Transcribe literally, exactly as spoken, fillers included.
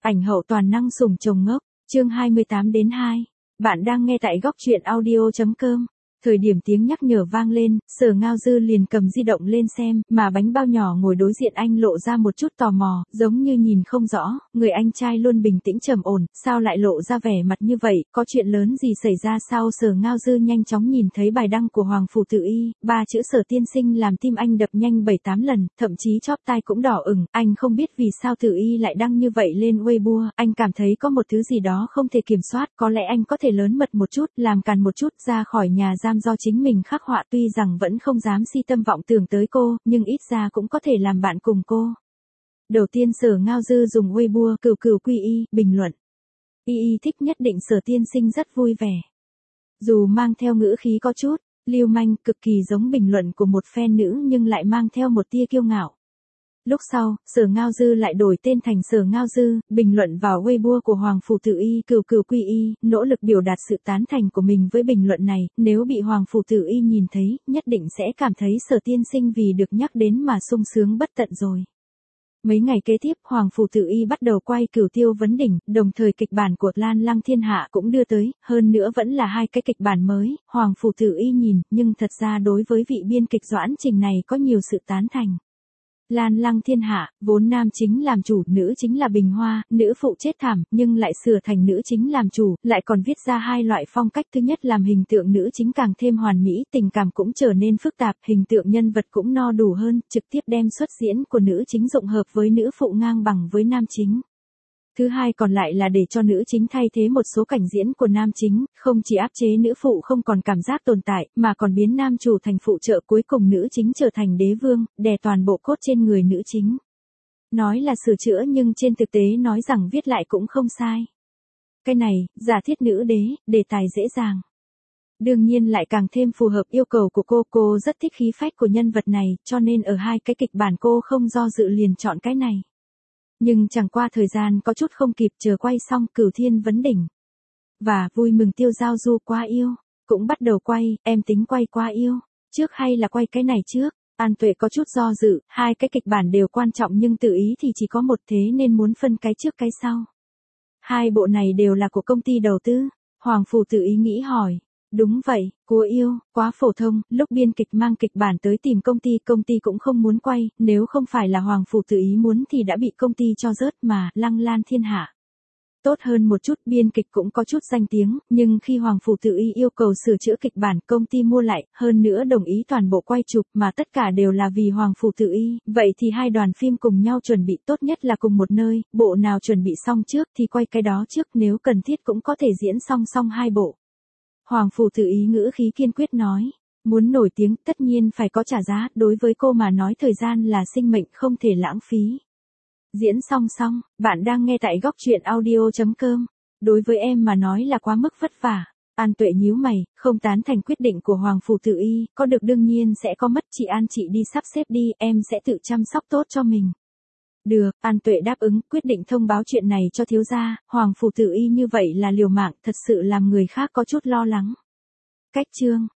Ảnh hậu toàn năng sủng chồng ngốc, chương hai mươi tám đến hai. Bạn đang nghe tại góc truyện audio chấm com. Thời điểm tiếng nhắc nhở vang lên, Sở Ngao Dư liền cầm di động lên xem, mà bánh bao nhỏ ngồi đối diện anh lộ ra một chút tò mò, giống như nhìn không rõ, người anh trai luôn bình tĩnh trầm ổn, sao lại lộ ra vẻ mặt như vậy, có chuyện lớn gì xảy ra sao? Sở Ngao Dư nhanh chóng nhìn thấy bài đăng của Hoàng Phủ Tử Y, ba chữ Sở tiên sinh làm tim anh đập nhanh bảy tám lần, thậm chí chóp tai cũng đỏ ửng, anh không biết vì sao Tử Y lại đăng như vậy lên Weibo, anh cảm thấy có một thứ gì đó không thể kiểm soát, có lẽ anh có thể lớn mật một chút, làm càn một chút, ra khỏi nhà giam do chính mình khắc họa, tuy rằng vẫn không dám si tâm vọng tưởng tới cô, nhưng ít ra cũng có thể làm bạn cùng cô. Đầu tiên Sở Ngao Dư dùng Weibo cừu cừu quy y, bình luận. Y y thích nhất định Sở tiên sinh rất vui vẻ. Dù mang theo ngữ khí có chút lưu manh, cực kỳ giống bình luận của một fan nữ nhưng lại mang theo một tia kiêu ngạo. Lúc sau, Sở Ngao Dư lại đổi tên thành Sở Ngao Dư, bình luận vào Weibo của Hoàng Phủ Tử Y cừu cừu quy y, nỗ lực biểu đạt sự tán thành của mình với bình luận này, nếu bị Hoàng Phủ Tử Y nhìn thấy, nhất định sẽ cảm thấy Sở tiên sinh vì được nhắc đến mà sung sướng bất tận rồi. Mấy ngày kế tiếp, Hoàng Phủ Tử Y bắt đầu quay Cửu Tiêu Vấn Đỉnh, đồng thời kịch bản của Lan Lăng Thiên Hạ cũng đưa tới, hơn nữa vẫn là hai cái kịch bản mới, Hoàng Phủ Tử Y nhìn, nhưng thật ra đối với vị biên kịch Doãn Trình này có nhiều sự tán thành. Lan Lăng Thiên Hạ, vốn nam chính làm chủ, nữ chính là Bình Hoa, nữ phụ chết thảm, nhưng lại sửa thành nữ chính làm chủ, lại còn viết ra hai loại phong cách, thứ nhất làm hình tượng nữ chính càng thêm hoàn mỹ, tình cảm cũng trở nên phức tạp, hình tượng nhân vật cũng no đủ hơn, trực tiếp đem xuất diễn của nữ chính dụng hợp với nữ phụ ngang bằng với nam chính. Thứ hai còn lại là để cho nữ chính thay thế một số cảnh diễn của nam chính, không chỉ áp chế nữ phụ không còn cảm giác tồn tại, mà còn biến nam chủ thành phụ trợ, cuối cùng nữ chính trở thành đế vương, đè toàn bộ cốt trên người nữ chính. Nói là sửa chữa nhưng trên thực tế nói rằng viết lại cũng không sai. Cái này, giả thiết nữ đế, đề tài dễ dàng. Đương nhiên lại càng thêm phù hợp yêu cầu của cô, cô rất thích khí phách của nhân vật này, cho nên ở hai cái kịch bản cô không do dự liền chọn cái này. Nhưng chẳng qua thời gian có chút không kịp, chờ quay xong Cửu Thiên Vấn Đỉnh. Và vui mừng Tiêu Giao Du Quá Yêu, cũng bắt đầu quay, em tính quay Quá Yêu, trước hay là quay cái này trước? An Tuệ có chút do dự, hai cái kịch bản đều quan trọng nhưng tự ý thì chỉ có một, thế nên muốn phân cái trước cái sau. Hai bộ này đều là của công ty đầu tư, Hoàng Phủ Tử Ý nghĩ hỏi. Đúng vậy, Cố Yêu, quá phổ thông, lúc biên kịch mang kịch bản tới tìm công ty, công ty cũng không muốn quay, nếu không phải là Hoàng Phủ Tử Ý muốn thì đã bị công ty cho rớt mà, Lăng Lan Thiên Hạ. Tốt hơn một chút, biên kịch cũng có chút danh tiếng, nhưng khi Hoàng Phủ Tử Y yêu cầu sửa chữa kịch bản, công ty mua lại, hơn nữa đồng ý toàn bộ quay chụp, mà tất cả đều là vì Hoàng Phủ Tử Y, vậy thì hai đoàn phim cùng nhau chuẩn bị, tốt nhất là cùng một nơi, bộ nào chuẩn bị xong trước thì quay cái đó trước, nếu cần thiết cũng có thể diễn song song hai bộ. Hoàng Phủ Tử Ý ngữ khí kiên quyết nói, muốn nổi tiếng tất nhiên phải có trả giá, đối với cô mà nói thời gian là sinh mệnh không thể lãng phí. Diễn song song, bạn đang nghe tại góc truyện audio chấm com. Đối với em mà nói là quá mức vất vả. An Tuệ nhíu mày, không tán thành quyết định của Hoàng Phủ Tử Y, có được đương nhiên sẽ có mất, chị An chị đi sắp xếp đi, em sẽ tự chăm sóc tốt cho mình. Được, An Tuệ đáp ứng, quyết định thông báo chuyện này cho thiếu gia, Hoàng Phủ Tử Y như vậy là liều mạng, thật sự làm người khác có chút lo lắng. Cách chương